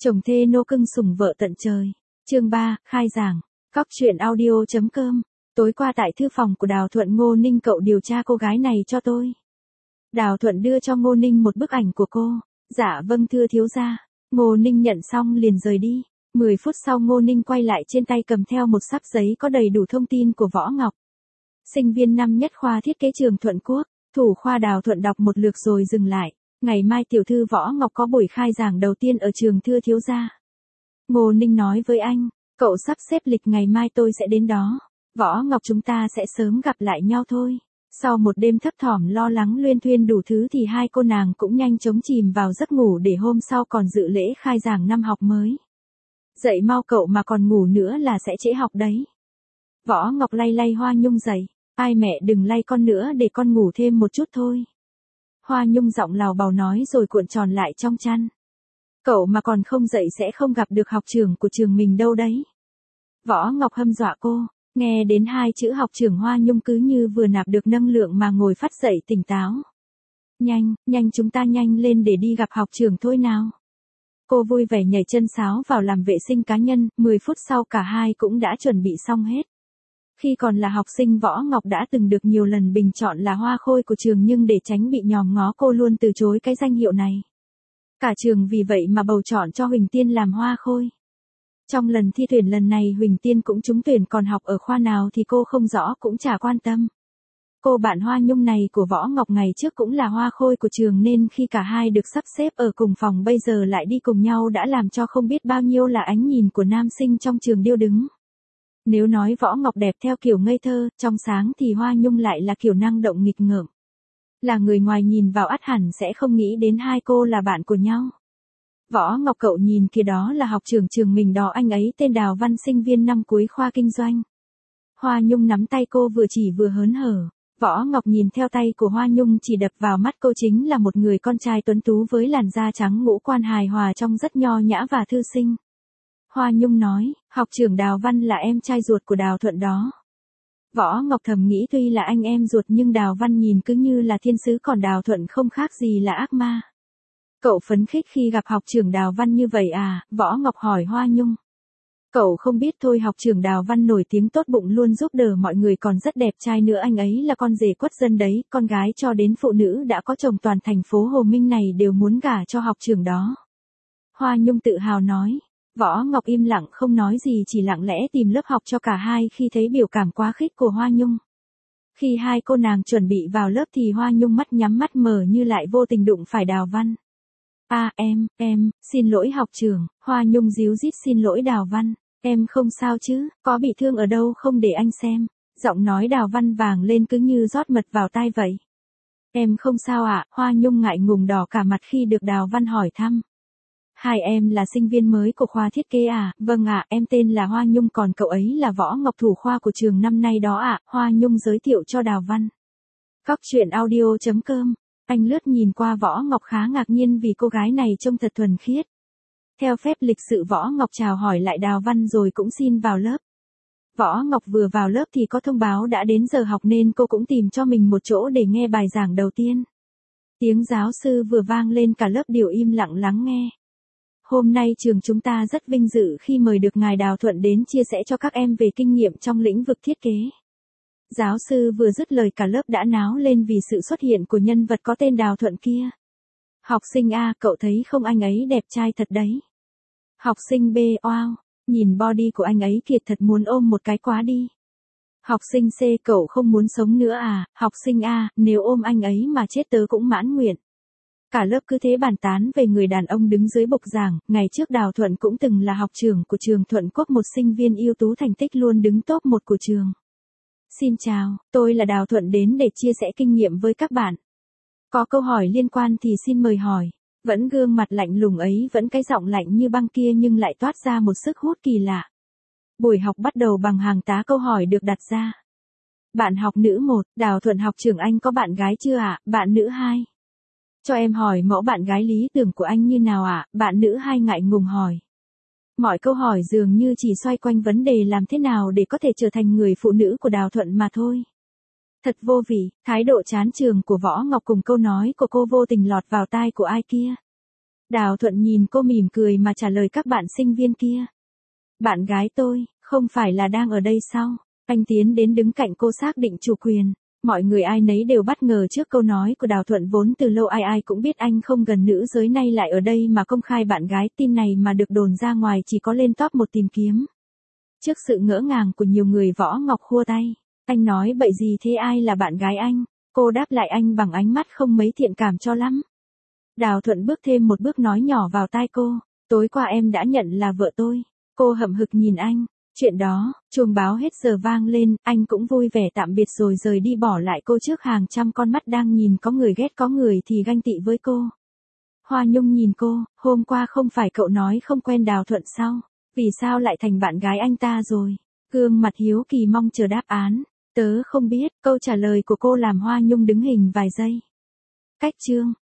Chồng thê nô cưng sủng vợ tận trời. Chương 3, khai giảng. Cóc truyện audio.com. Tối qua tại thư phòng của Đào Thuận, Ngô Ninh cậu điều tra cô gái này cho tôi. Đào Thuận đưa cho Ngô Ninh một bức ảnh của cô. Dạ vâng thưa thiếu gia. Ngô Ninh nhận xong liền rời đi. 10 phút sau Ngô Ninh quay lại, trên tay cầm theo một sắp giấy có đầy đủ thông tin của Võ Ngọc. Sinh viên năm nhất khoa thiết kế trường Thuận Quốc. Thủ khoa. Đào Thuận đọc một lượt rồi dừng lại. Ngày mai tiểu thư Võ Ngọc có buổi khai giảng đầu tiên ở trường thưa thiếu gia. Ngô Ninh nói với anh, cậu sắp xếp lịch ngày mai tôi sẽ đến đó. Võ Ngọc chúng ta sẽ sớm gặp lại nhau thôi. Sau một đêm thấp thỏm lo lắng luyên thuyên đủ thứ thì hai cô nàng cũng nhanh chóng chìm vào giấc ngủ để hôm sau còn dự lễ khai giảng năm học mới. Dậy mau cậu mà còn ngủ nữa là sẽ trễ học đấy. Võ Ngọc lay lay Hoa Nhung dậy. Ai mẹ đừng lay con nữa, để con ngủ thêm một chút thôi. Hoa Nhung giọng lào bào nói rồi cuộn tròn lại trong chăn. Cậu mà còn không dậy sẽ không gặp được học trưởng của trường mình đâu đấy. Võ Ngọc hâm dọa cô. Nghe đến hai chữ học trưởng, Hoa Nhung cứ như vừa nạp được năng lượng mà ngồi phát dậy tỉnh táo. Nhanh chúng ta nhanh lên để đi gặp học trưởng thôi nào. Cô vui vẻ nhảy chân sáo vào làm vệ sinh cá nhân. 10 phút sau cả hai cũng đã chuẩn bị xong hết. Khi còn là học sinh, Võ Ngọc đã từng được nhiều lần bình chọn là hoa khôi của trường, nhưng để tránh bị nhòm ngó cô luôn từ chối cái danh hiệu này. Cả trường vì vậy mà bầu chọn cho Huỳnh Tiên làm hoa khôi. Trong lần thi tuyển lần này Huỳnh Tiên cũng trúng tuyển, còn học ở khoa nào thì cô không rõ cũng chả quan tâm. Cô bạn Hoa Nhung này của Võ Ngọc ngày trước cũng là hoa khôi của trường, nên khi cả hai được sắp xếp ở cùng phòng bây giờ lại đi cùng nhau đã làm cho không biết bao nhiêu là ánh nhìn của nam sinh trong trường điêu đứng. Nếu nói Võ Ngọc đẹp theo kiểu ngây thơ, trong sáng thì Hoa Nhung lại là kiểu năng động nghịch ngợm. Là người ngoài nhìn vào ắt hẳn sẽ không nghĩ đến hai cô là bạn của nhau. Võ Ngọc cậu nhìn kìa, đó là học trưởng trường mình đó, anh ấy tên Đào Văn, sinh viên năm cuối khoa kinh doanh. Hoa Nhung nắm tay cô vừa chỉ vừa hớn hở. Võ Ngọc nhìn theo tay của Hoa Nhung, chỉ đập vào mắt cô chính là một người con trai tuấn tú với làn da trắng, ngũ quan hài hòa, trông rất nho nhã và thư sinh. Hoa Nhung nói, học trưởng Đào Văn là em trai ruột của Đào Thuận đó. Võ Ngọc thầm nghĩ tuy là anh em ruột nhưng Đào Văn nhìn cứ như là thiên sứ, còn Đào Thuận không khác gì là ác ma. Cậu phấn khích khi gặp học trưởng Đào Văn như vậy à? Võ Ngọc hỏi Hoa Nhung. Cậu không biết thôi, học trưởng Đào Văn nổi tiếng tốt bụng, luôn giúp đỡ mọi người, còn rất đẹp trai nữa. Anh ấy là con rể quất dân đấy, con gái cho đến phụ nữ đã có chồng toàn thành phố Hồ Minh này đều muốn gả cho học trưởng đó. Hoa Nhung tự hào nói. Võ Ngọc im lặng không nói gì, chỉ lặng lẽ tìm lớp học cho cả hai khi thấy biểu cảm quá khích của Hoa Nhung. Khi hai cô nàng chuẩn bị vào lớp thì Hoa Nhung mắt nhắm mắt mở như lại vô tình đụng phải Đào Văn. Em, xin lỗi học trưởng. Hoa Nhung díu dít xin lỗi Đào Văn. Em không sao chứ, có bị thương ở đâu không để anh xem. Giọng nói Đào Văn vàng lên cứ như rót mật vào tai vậy. Em không sao ạ. Hoa Nhung ngại ngùng đỏ cả mặt khi được Đào Văn hỏi thăm. Hai em là sinh viên mới của khoa thiết kế à? Vâng ạ, em tên là Hoa Nhung, còn cậu ấy là Võ Ngọc, thủ khoa của trường năm nay đó ạ. Hoa Nhung giới thiệu cho Đào Văn. Cóc truyện audio.com. Anh lướt nhìn qua Võ Ngọc khá ngạc nhiên vì cô gái này trông thật thuần khiết. Theo phép lịch sự Võ Ngọc chào hỏi lại Đào Văn rồi cũng xin vào lớp. Võ Ngọc vừa vào lớp thì có thông báo đã đến giờ học nên cô cũng tìm cho mình một chỗ để nghe bài giảng đầu tiên. Tiếng giáo sư vừa vang lên, cả lớp đều im lặng lắng nghe. Hôm nay trường chúng ta rất vinh dự khi mời được ngài Đào Thuận đến chia sẻ cho các em về kinh nghiệm trong lĩnh vực thiết kế. Giáo sư vừa dứt lời cả lớp đã náo lên vì sự xuất hiện của nhân vật có tên Đào Thuận kia. Học sinh A, cậu thấy không, anh ấy đẹp trai thật đấy. Học sinh B, wow, nhìn body của anh ấy kìa, thật muốn ôm một cái quá đi. Học sinh C, cậu không muốn sống nữa à? Học sinh A, nếu ôm anh ấy mà chết tớ cũng mãn nguyện. Cả lớp cứ thế bàn tán về người đàn ông đứng dưới bục giảng. Ngày trước Đào Thuận cũng từng là học trưởng của trường Thuận Quốc, một sinh viên ưu tú, thành tích luôn đứng top 1 của trường. Xin chào, tôi là Đào Thuận đến để chia sẻ kinh nghiệm với các bạn. Có câu hỏi liên quan thì xin mời hỏi. Vẫn gương mặt lạnh lùng ấy, vẫn cái giọng lạnh như băng kia nhưng lại toát ra một sức hút kỳ lạ. Buổi học bắt đầu bằng hàng tá câu hỏi được đặt ra. Bạn học nữ 1, Đào Thuận học trưởng, anh có bạn gái chưa ạ? Bạn nữ 2. Cho em hỏi mẫu bạn gái lý tưởng của anh như nào ạ? Bạn nữ 2 ngại ngùng hỏi. Mọi câu hỏi dường như chỉ xoay quanh vấn đề làm thế nào để có thể trở thành người phụ nữ của Đào Thuận mà thôi. Thật vô vị, thái độ chán trường của Võ Ngọc cùng câu nói của cô vô tình lọt vào tai của ai kia. Đào Thuận nhìn cô mỉm cười mà trả lời các bạn sinh viên kia. Bạn gái tôi, không phải là đang ở đây sao? Anh tiến đến đứng cạnh cô xác định chủ quyền. Mọi người ai nấy đều bất ngờ trước câu nói của Đào Thuận, vốn từ lâu ai ai cũng biết anh không gần nữ giới, nay lại ở đây mà công khai bạn gái. Tin này mà được đồn ra ngoài chỉ có lên top 1 tìm kiếm. Trước sự ngỡ ngàng của nhiều người, Võ Ngọc khua tay. Anh nói bậy gì thế, ai là bạn gái anh? Cô đáp lại anh bằng ánh mắt không mấy thiện cảm cho lắm. Đào Thuận bước thêm một bước nói nhỏ vào tai cô. Tối qua em đã nhận là vợ tôi. Cô hậm hực nhìn anh. Chuyện đó, chuông báo hết giờ vang lên, anh cũng vui vẻ tạm biệt rồi rời đi, bỏ lại cô trước hàng trăm con mắt đang nhìn, có người ghét có người thì ganh tị với cô. Hoa Nhung nhìn cô, hôm qua không phải cậu nói không quen Đào Thuận sao? Vì sao lại thành bạn gái anh ta rồi? Gương mặt hiếu kỳ mong chờ đáp án. Tớ không biết, câu trả lời của cô làm Hoa Nhung đứng hình vài giây. Cách chương